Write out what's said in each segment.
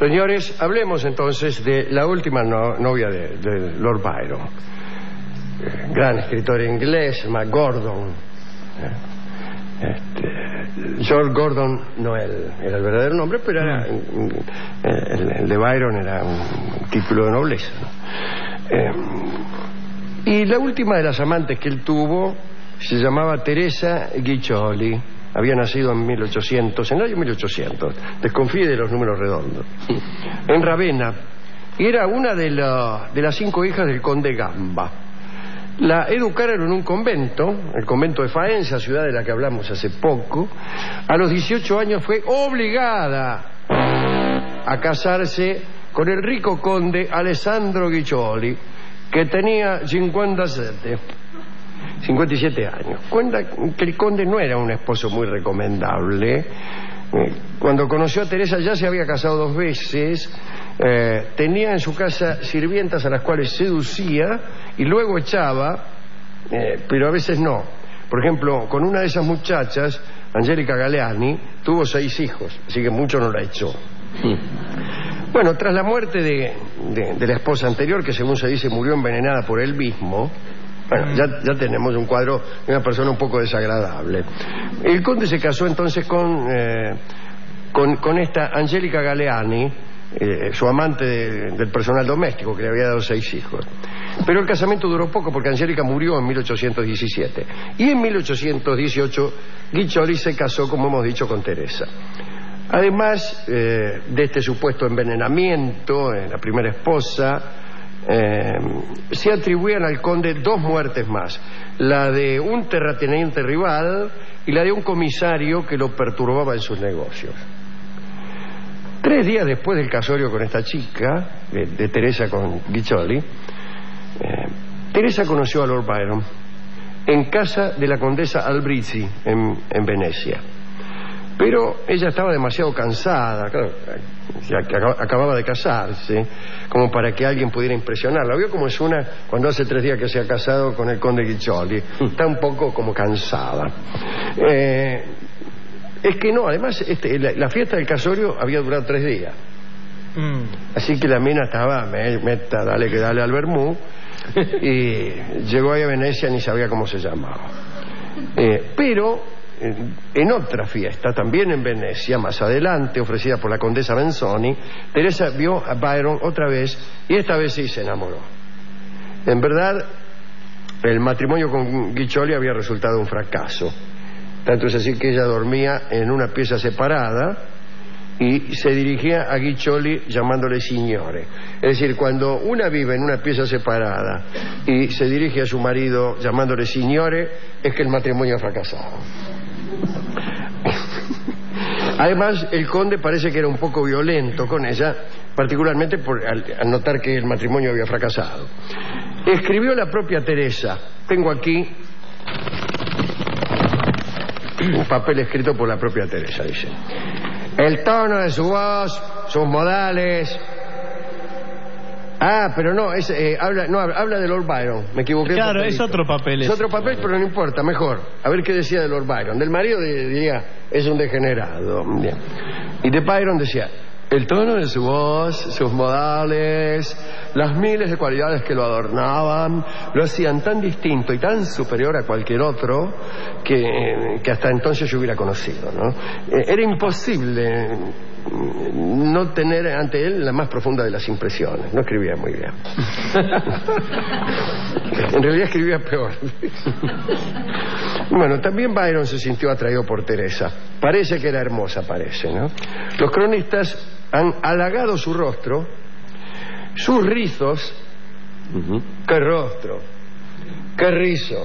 Señores, hablemos entonces de la última novia de Lord Byron. Gran escritor inglés, Gordon. George Gordon no era el verdadero nombre, pero era el de Byron era un título de nobleza, ¿no? Y la última de las amantes que él tuvo se llamaba Teresa Guiccioli. Había nacido en 1800, en el año 1800, desconfíe de los números redondos, en Ravenna, y era una de las 5 hijas del conde Gamba. La educaron en un convento, el convento de Faenza, ciudad de la que hablamos hace poco. A los 18 años fue obligada a casarse con el rico conde Alessandro Guiccioli, que tenía 57 años. Cuenta que el conde no era un esposo muy recomendable. Cuando conoció a Teresa ya se había casado 2 veces. Tenía en su casa sirvientas a las cuales seducía y luego echaba, pero a veces no. Por ejemplo, con una de esas muchachas, Angelica Galeani, tuvo 6 hijos, así que mucho no la echó. Bueno, tras la muerte de la esposa anterior, que según se dice murió envenenada por él mismo, bueno, ya tenemos un cuadro de una persona un poco desagradable. El conde se casó entonces con esta Angelica Galeani, su amante del personal doméstico, que le había dado 6 hijos. Pero el casamiento duró poco porque Angélica murió en 1817. Y en 1818 Guiccioli se casó, como hemos dicho, con Teresa. Además de este supuesto envenenamiento en la primera esposa, se atribuían al conde 2 muertes más: la de un terrateniente rival y la de un comisario que lo perturbaba en sus negocios. 3 días después del casorio con esta chica, de Teresa con Guiccioli, Teresa conoció a Lord Byron en casa de la condesa Albrizzi en Venecia. Pero ella estaba demasiado cansada, claro, acababa de casarse, como para que alguien pudiera impresionarla. ¿Vio cómo es una cuando hace 3 días que se ha casado con el conde Guiccioli? Está un poco como cansada. Es que no, además la fiesta del casorio había durado 3 días. Así que la mina estaba meta, dale que dale al vermú. Y llegó ahí a Venecia, ni sabía cómo se llamaba. Pero en otra fiesta, también en Venecia, más adelante, ofrecida por la condesa Benzoni, Teresa vio a Byron otra vez, y esta vez sí se enamoró. En verdad, el matrimonio con Guiccioli había resultado un fracaso. Tanto es así que ella dormía en una pieza separada y se dirigía a Guiccioli llamándole signore. Es decir, cuando una vive en una pieza separada y se dirige a su marido llamándole signore, es que el matrimonio ha fracasado. Además, el conde parece que era un poco violento con ella, particularmente al notar que el matrimonio había fracasado. Escribió la propia Teresa. Tengo aquí un papel escrito por la propia Teresa, dice: el tono de su voz, sus modales. Pero no, habla de Lord Byron. Me equivoqué. Claro, es otro papel. Es otro papel, pero no importa, mejor. A ver qué decía de Lord Byron. Del marido diría, es un degenerado. Bien. Y de Byron decía: el tono de su voz, sus modales, las miles de cualidades que lo adornaban, lo hacían tan distinto y tan superior a cualquier otro que hasta entonces yo hubiera conocido, ¿no? Era imposible no tener ante él la más profunda de las impresiones. No escribía muy bien. En realidad escribía peor. Bueno, también Byron se sintió atraído por Teresa. Parece que era hermosa, ¿no? Los cronistas han halagado su rostro, sus rizos. ¡Qué rostro! ¡Qué rizos!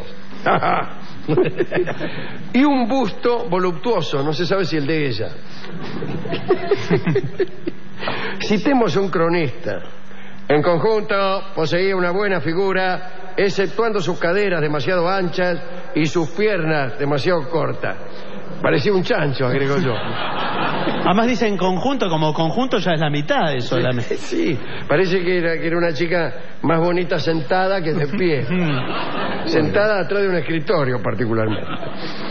Y un busto voluptuoso, no se sabe si el de ella. Citemos un cronista: en conjunto poseía una buena figura, exceptuando sus caderas demasiado anchas y sus piernas demasiado cortas. Parecía un chancho, agregó yo. Además dice en conjunto, como conjunto ya es la mitad de solamente. Sí, parece que era una chica más bonita sentada que de pie. Sentada atrás de un escritorio particularmente.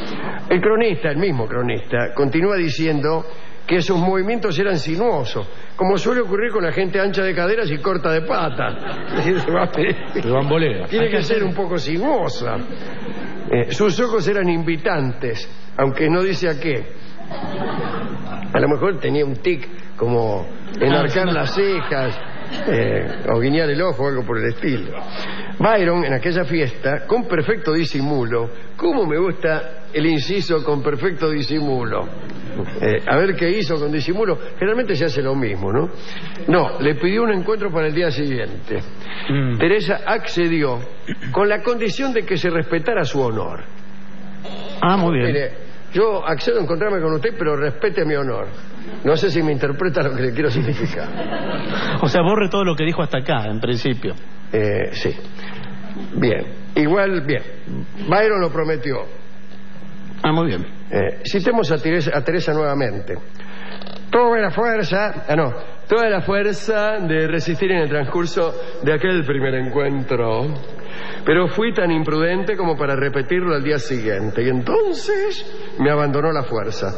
El mismo cronista, continúa diciendo que sus movimientos eran sinuosos, como suele ocurrir con la gente ancha de caderas y corta de patas. Tiene que ser un poco sinuosa. Sus ojos eran invitantes, aunque no dice a qué. A lo mejor tenía un tic como enarcar las cejas, o guiñar el ojo o algo por el estilo. Byron, en aquella fiesta, con perfecto disimulo, ¿cómo me gusta el inciso con perfecto disimulo? A ver qué hizo con disimulo. Generalmente se hace lo mismo, ¿no? No, le pidió un encuentro para el día siguiente. Teresa accedió con la condición de que se respetara su honor. Ah, muy bien. Mire, yo accedo a encontrarme con usted, pero respete mi honor. No sé si me interpreta lo que le quiero significar. O sea, borre todo lo que dijo hasta acá, en principio. Sí. Bien. Igual, bien. Byron lo prometió. Ah, muy bien. Citemos a Teresa nuevamente. Tuve la fuerza de resistir en el transcurso de aquel primer encuentro, pero fui tan imprudente como para repetirlo al día siguiente, y entonces me abandonó la fuerza.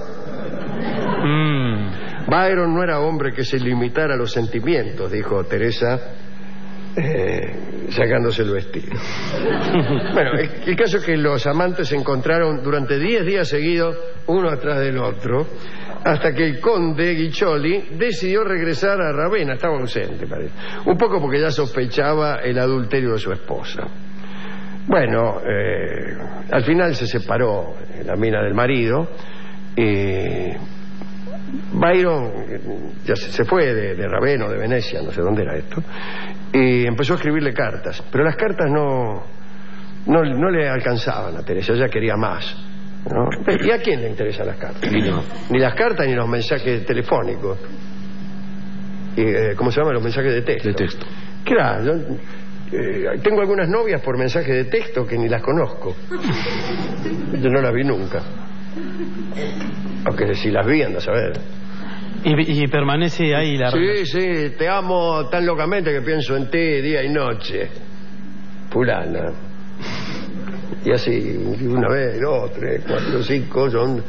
Byron no era hombre que se limitara a los sentimientos, dijo Teresa, sacándose el vestido. Bueno, el caso es que los amantes se encontraron durante 10 días seguidos, uno atrás del otro, hasta que el conde Guiccioli decidió regresar a Ravenna. Estaba ausente, parece. Un poco porque ya sospechaba el adulterio de su esposa. Bueno, al final se separó la mina del marido y Byron ya se fue de Ravenna o de Venecia, no sé dónde era esto, y empezó a escribirle cartas, pero las cartas no le alcanzaban a Teresa, ella quería más, ¿no? ¿Y a quién le interesan las cartas? Ni las cartas ni los mensajes telefónicos. ¿Cómo se llaman los mensajes de texto? De texto. Claro, tengo algunas novias por mensaje de texto que ni las conozco. Yo no las vi nunca. Aunque si las vi, anda a saber. Y permanece ahí la relación. Sí, te amo tan locamente que pienso en ti día y noche. Fulana. Y así, una vez, dos, tres, cuatro, cinco, son...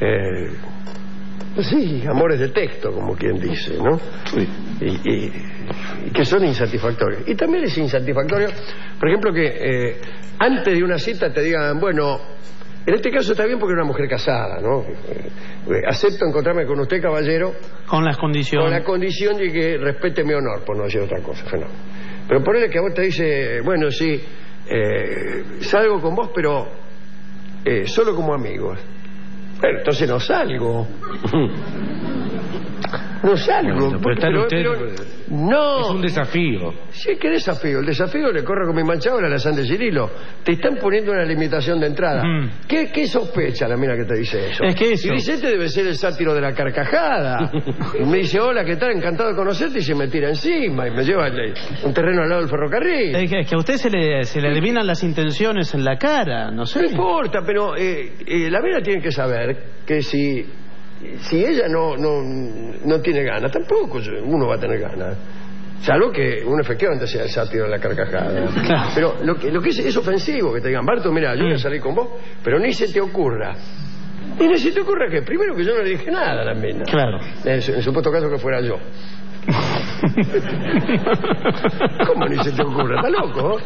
sí, amores de texto, como quien dice, ¿no? Sí. Y que son insatisfactorios. Y también es insatisfactorio, por ejemplo, que antes de una cita te digan, bueno, en este caso está bien porque es una mujer casada, ¿no? Acepto encontrarme con usted, caballero, con las condiciones. con la condición de que respete mi honor, por no decir otra cosa, no. Pero ponele que a vos te dice, bueno, sí, salgo con vos, pero solo como amigos. Bueno, entonces no salgo. No salgo. Bueno, pero no. Es un desafío. Sí, ¿qué desafío? El desafío le corre con mi manchado a la San de Cirilo. Te están poniendo una limitación de entrada. ¿Qué sospecha la mina que te dice eso? Es que eso. Y dice, este debe ser el sátiro de la carcajada. Y me dice, hola, ¿qué tal? Encantado de conocerte. Y se me tira encima y me lleva un terreno al lado del ferrocarril. Es que a usted se le adivinan las intenciones en la cara, no sé. No importa, pero la mina tiene que saber que si ella no tiene ganas, tampoco uno va a tener ganas. Salvo que uno efectivamente sea el sátiro de la carcajada. Claro. Pero lo que es ofensivo que te digan, Barto, mira, yo voy a salir con vos, pero ni se te ocurra. ¿Y ni se te ocurra qué? Primero que yo no le dije nada a la mina. Claro. En supuesto caso que fuera yo. ¿Cómo ni se te ocurra? ¿Estás loco?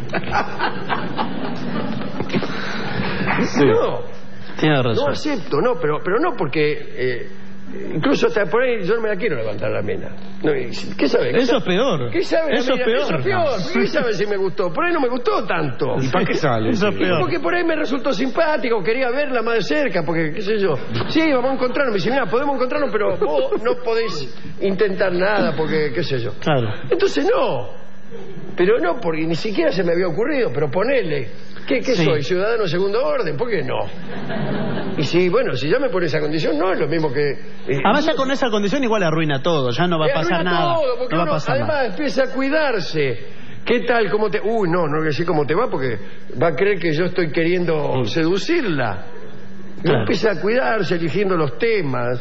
Sí. No. Tiene razón. No acepto, no, pero no porque incluso hasta por ahí yo no me la quiero levantar la mina. No, ¿qué sabe? Eso es peor. ¿Qué sabe? Eso es peor. Eso es peor. ¿Qué sabe si me gustó? Por ahí no me gustó tanto. ¿Y para qué sale? Eso es peor. Porque por ahí me resultó simpático, quería verla más de cerca, porque qué sé yo. Sí, vamos a encontrarnos. Me dice, mira, podemos encontrarnos, pero vos no podéis intentar nada, porque qué sé yo. Claro. Entonces no. Pero no, porque ni siquiera se me había ocurrido, pero ponele. ¿Qué Sí. soy? ¿Ciudadano de segundo orden? ¿Por qué no? Y si ya me pone esa condición, no es lo mismo que... Además ya con esa condición igual arruina todo, ya no va a pasar arruina nada. todo, porque No va a uno pasar además nada. empieza a cuidarse. ¿Qué tal? ¿Cómo te...? No voy a decir cómo te va porque va a creer que yo estoy queriendo seducirla. Claro. Empieza a cuidarse, eligiendo los temas.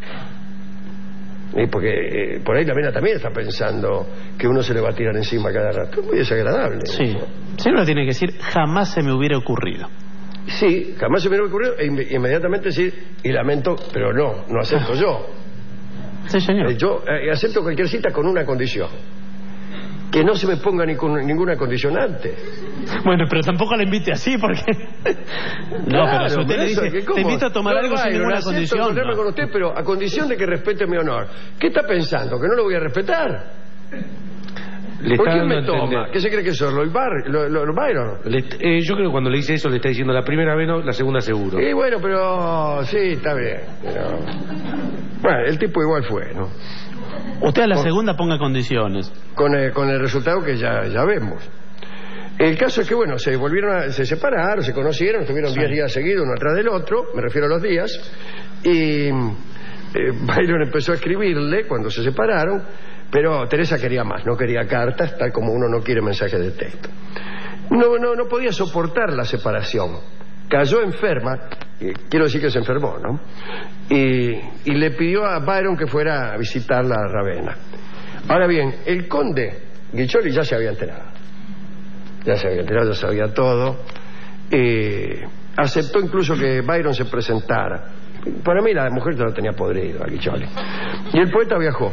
Porque por ahí la mina también está pensando que uno se le va a tirar encima cada rato. Es muy desagradable. Sí. Si uno tiene que decir, jamás se me hubiera ocurrido. Sí, jamás se me hubiera ocurrido e inmediatamente decir, y lamento, pero no acepto yo. Sí, señor. Yo acepto cualquier cita con una condición. Que no se me ponga ninguna condicionante. Bueno, pero tampoco la invite así porque... No, pero si usted le dice, te invito a tomar algo sin ninguna condición. Encontrarme con usted, pero a condición de que respete mi honor. ¿Qué está pensando? ¿Que no lo voy a respetar? ¿Por qué me toma? ¿Qué se cree que soy? ¿Lo Byron? Yo creo que cuando le dice eso le está diciendo la primera vez no, la segunda seguro. Y bueno, pero sí, está bien. Pero... Bueno, el tipo igual fue, ¿no? Usted a la segunda ponga condiciones. Con el resultado que ya vemos. El caso es que, bueno, se separaron, se conocieron, estuvieron 10 días seguidos uno atrás del otro, me refiero a los días, y Byron empezó a escribirle cuando se separaron, pero Teresa quería más, no quería cartas, tal como uno no quiere mensajes de texto. No podía soportar la separación. Cayó enferma, quiero decir que se enfermó, ¿no? Y le pidió a Byron que fuera a visitarla a Ravenna. Ahora bien, el conde Guiccioli ya se había enterado. Ya sabía todo. Aceptó incluso que Byron se presentara. Para mí la mujer ya lo tenía podrido a Guiccioli. Y el poeta viajó.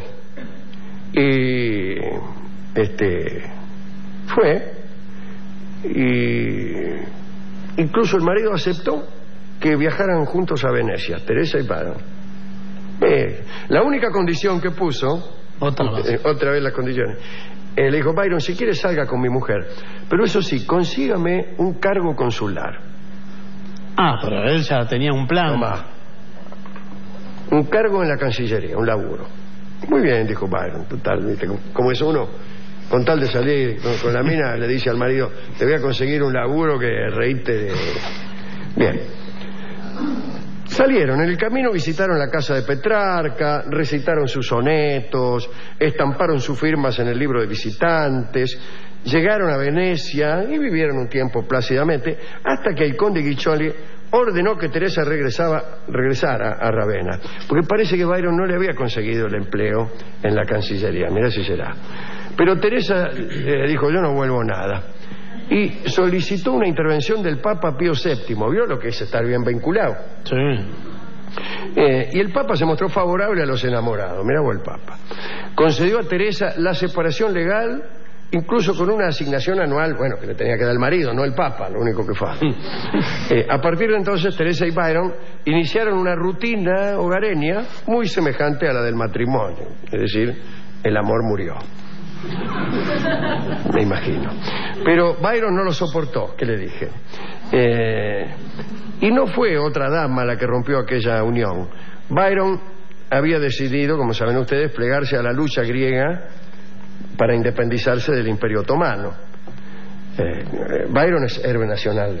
Y fue. Y incluso el marido aceptó que viajaran juntos a Venecia, Teresa y Byron. La única condición que puso, otra vez las condiciones, le dijo: Byron, si quiere salga con mi mujer, pero eso sí, consígame un cargo consular. Pero él ya tenía un plan. Tomá. Un cargo en la Cancillería, un laburo. Muy bien, dijo Byron, total, ¿viste? Como es uno, con tal de salir con la mina, le dice al marido: te voy a conseguir un laburo que reíte de... Bien. Salieron, en el camino visitaron la casa de Petrarca, recitaron sus sonetos, estamparon sus firmas en el libro de visitantes, llegaron a Venecia y vivieron un tiempo plácidamente, hasta que el conde Guiccioli ordenó que Teresa regresara a Ravenna, porque parece que Byron no le había conseguido el empleo en la Cancillería, mirá si será. Pero Teresa dijo: yo no vuelvo nada. Y solicitó una intervención del Papa Pío VII. ¿Vio lo que es estar bien vinculado? Sí. Y el Papa se mostró favorable a los enamorados. Mirá vos, el Papa concedió a Teresa la separación legal, incluso con una asignación anual, bueno, que le tenía que dar el marido, no el Papa, lo único que fue. A partir de entonces, Teresa y Byron iniciaron una rutina hogareña muy semejante a la del matrimonio. Es decir, el amor murió. Me imagino. Pero Byron no lo soportó, ¿qué le dije? Y no fue otra dama la que rompió aquella unión. Byron había decidido, como saben ustedes, plegarse a la lucha griega para independizarse del Imperio Otomano. Byron es héroe nacional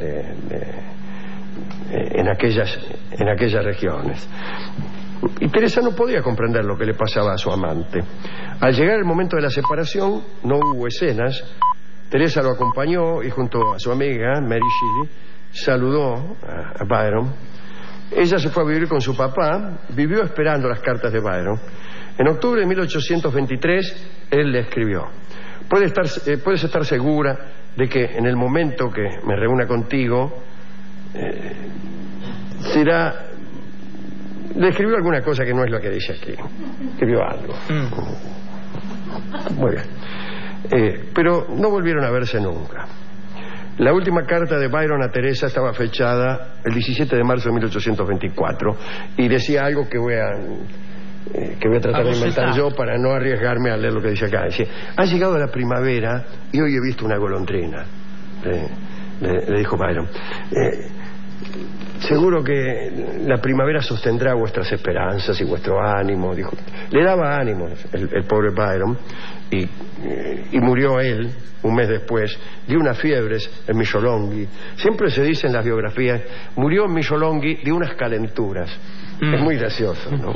en aquellas regiones. Y Teresa no podía comprender lo que le pasaba a su amante. Al llegar el momento de la separación, no hubo escenas. Teresa lo acompañó y junto a su amiga Mary Shelley saludó a Byron. Ella se fue a vivir con su papá, vivió esperando las cartas de Byron. En octubre de 1823 él le escribió: puedes estar segura de que en el momento que me reúna contigo será... Le escribió alguna cosa que no es lo que dice aquí. Escribió algo. Muy bien. Pero no volvieron a verse nunca. La última carta de Byron a Teresa estaba fechada el 17 de marzo de 1824 y decía algo que voy a tratar de inventar yo para no arriesgarme a leer lo que dice acá. Dice: ha llegado la primavera y hoy he visto una golondrina. Le dijo Byron. Seguro que la primavera sostendrá vuestras esperanzas y vuestro ánimo, dijo. Le daba ánimo el pobre Byron y murió él un mes después de unas fiebres en Missolonghi. Siempre se dice en las biografías: murió en Missolonghi de unas calenturas. Es muy gracioso, ¿no?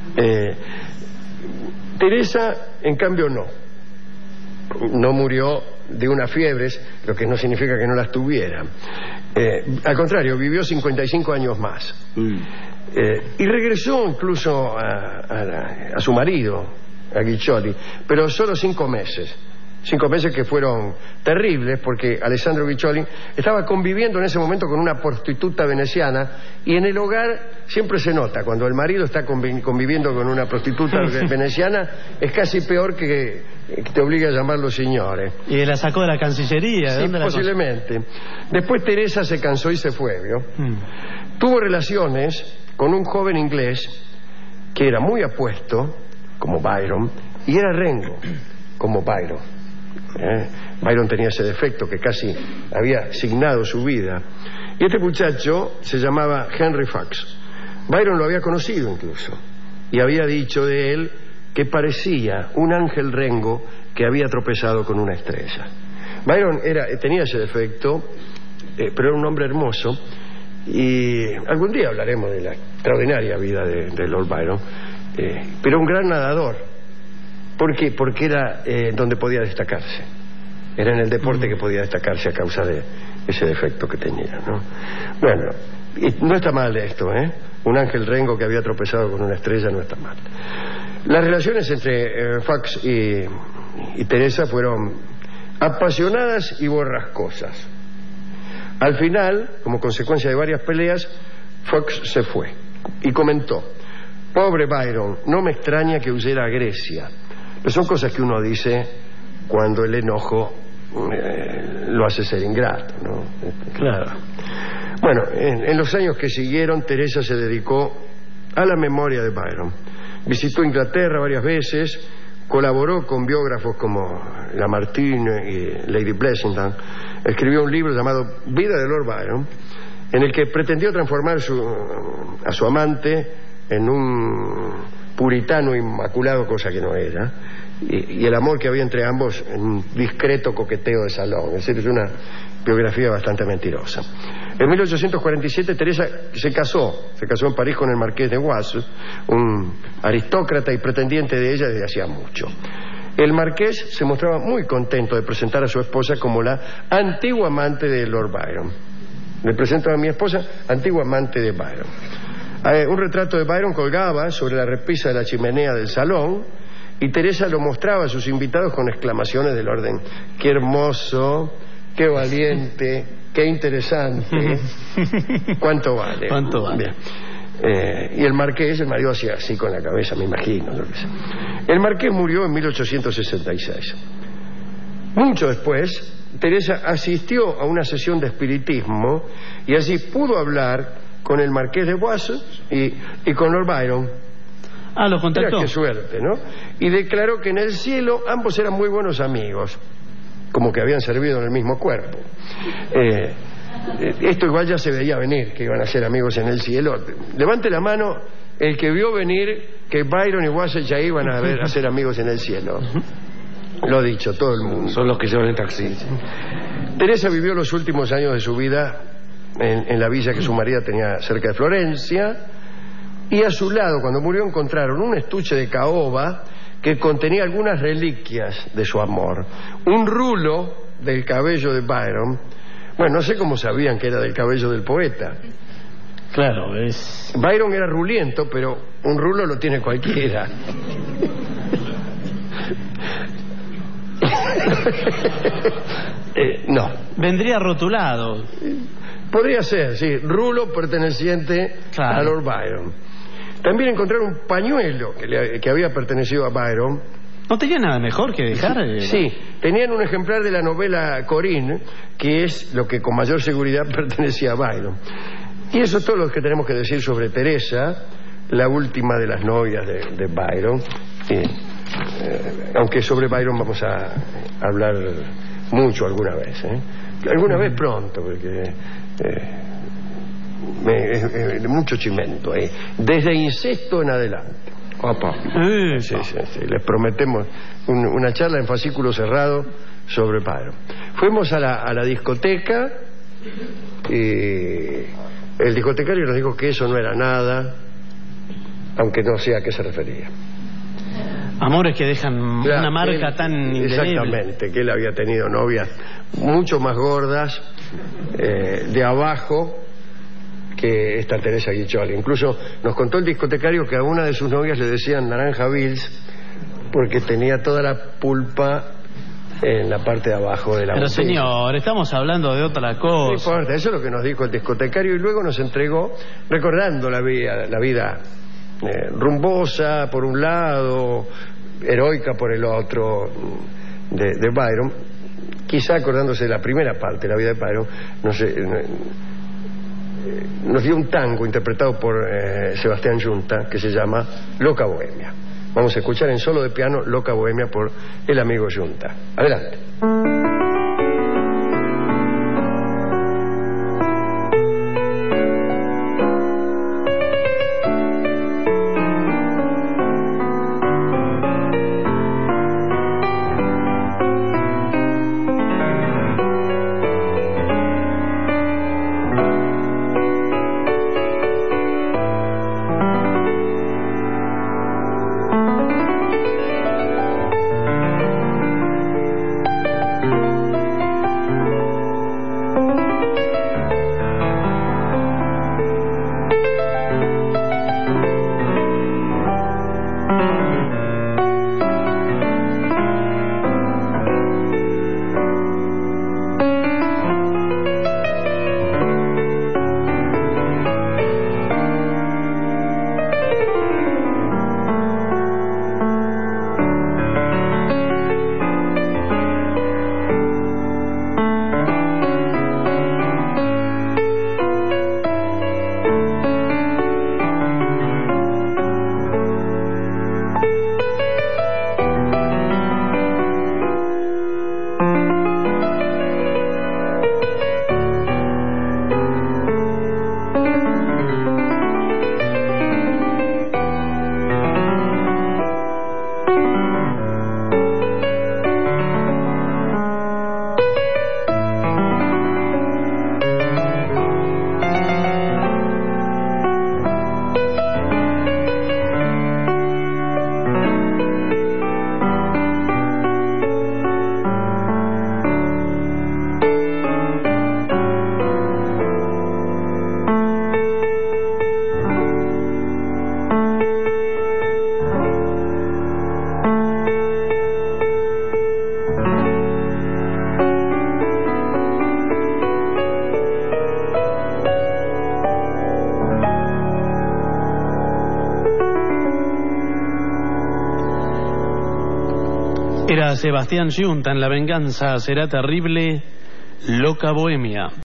Teresa, en cambio, no murió de unas fiebres, lo que no significa que no las tuviera. Al contrario, vivió 55 años más. Y regresó incluso a su marido, a Guiccioli, pero solo 5 meses. 5 meses que fueron terribles porque Alessandro Guiccioli estaba conviviendo en ese momento con una prostituta veneciana, y en el hogar siempre se nota cuando el marido está conviviendo con una prostituta veneciana, es casi peor que te obliga a llamarlo señores. Y la sacó de la Cancillería. Sí, posiblemente. Después Teresa se cansó y se fue, ¿vio? Tuvo relaciones con un joven inglés que era muy apuesto, como Byron, y era rengo, como Byron. Byron tenía ese defecto que casi había signado su vida. Y este muchacho se llamaba Henry Fox. Byron lo había conocido incluso, y había dicho de él que parecía un ángel rengo que había tropezado con una estrella. Byron tenía ese defecto, pero era un hombre hermoso, y algún día hablaremos de la extraordinaria vida de Lord Byron, pero un gran nadador. ¿Por qué? Porque era donde podía destacarse. Era en el deporte que podía destacarse a causa de ese defecto que tenía, ¿no? Bueno, y no está mal esto, ¿eh? Un ángel rengo que había tropezado con una estrella no está mal. Las relaciones entre Fox y Teresa fueron apasionadas y borrascosas. Al final, como consecuencia de varias peleas, Fox se fue y comentó: pobre Byron, no me extraña que huyera a Grecia. Pero son cosas que uno dice cuando el enojo lo hace ser ingrato, ¿no? Claro. Bueno, en los años que siguieron, Teresa se dedicó a la memoria de Byron. Visitó Inglaterra varias veces, colaboró con biógrafos como Lamartine y Lady Blessington. Escribió un libro llamado Vida de Lord Byron, en el que pretendió transformar a su amante en un puritano inmaculado, cosa que no era, y el amor que había entre ambos en un discreto coqueteo de salón. Es decir, es una biografía bastante mentirosa. En 1847 Teresa se casó en París con el marqués de Wasses, un aristócrata y pretendiente de ella desde hacía mucho. El marqués se mostraba muy contento de presentar a su esposa como la antigua amante de Lord Byron. Le presento a mi esposa, antigua amante de Byron. Un retrato de Byron colgaba sobre la repisa de la chimenea del salón, y Teresa lo mostraba a sus invitados con exclamaciones del orden: qué hermoso, qué valiente, qué interesante, cuánto vale. ¿Cuánto vale? Bien. Y el marqués, el marido, hacía así con la cabeza, me imagino. El marqués murió en 1866. Mucho después, Teresa asistió a una sesión de espiritismo y así pudo hablar con el marqués de Wasses y con Lord Byron. Lo contactó. Mira qué suerte, ¿no? Y declaró que en el cielo ambos eran muy buenos amigos, como que habían servido en el mismo cuerpo. Esto igual ya se veía venir, que iban a ser amigos en el cielo. Levante la mano el que vio venir que Byron y Wasses ya iban a ser amigos en el cielo. Lo dicho, todo el mundo. Son los que llevan el taxi. Teresa vivió los últimos años de su vida en la villa que su marido tenía cerca de Florencia, y a su lado, cuando murió, encontraron un estuche de caoba que contenía algunas reliquias de su amor. Un rulo del cabello de Byron. Bueno, no sé cómo sabían que era del cabello del poeta. Claro, Byron era ruliento, pero un rulo lo tiene cualquiera. No. Vendría rotulado. Podría ser, sí. Rulo perteneciente a Lord Byron. También encontraron un pañuelo que había pertenecido a Byron. ¿No tenía nada mejor que dejar? Sí, tenían un ejemplar de la novela Corinne, que es lo que con mayor seguridad pertenecía a Byron. Y eso es todo lo que tenemos que decir sobre Teresa, la última de las novias de Byron. Aunque sobre Byron vamos a hablar mucho alguna vez, ¿eh? Alguna vez pronto, porque mucho chimento, desde incesto en adelante. Opa. Sí. Les prometemos una charla en fascículo cerrado sobre Byron. Fuimos a la discoteca y el discotecario nos dijo que eso no era nada, aunque no sé a qué se refería. Amores que dejan una marca tan indeleble. Exactamente, que él había tenido novias mucho más gordas, de abajo, que esta Teresa Guiccioli. Incluso nos contó el discotecario que a una de sus novias le decían Naranja Bills porque tenía toda la pulpa en la parte de abajo de la Pero botella. señor, estamos hablando de otra No cosa. importa, eso es lo que nos dijo el discotecario y luego nos entregó, recordando la vida rumbosa por un lado, heroica por el otro, de Byron, quizá acordándose de la primera parte de la vida de Byron, nos dio un tango interpretado por Sebastián Yunta que se llama Loca Bohemia. Vamos a escuchar en solo de piano Loca Bohemia por el amigo Yunta. Adelante. Era Sebastián Yunta en La venganza será terrible, Loca Bohemia.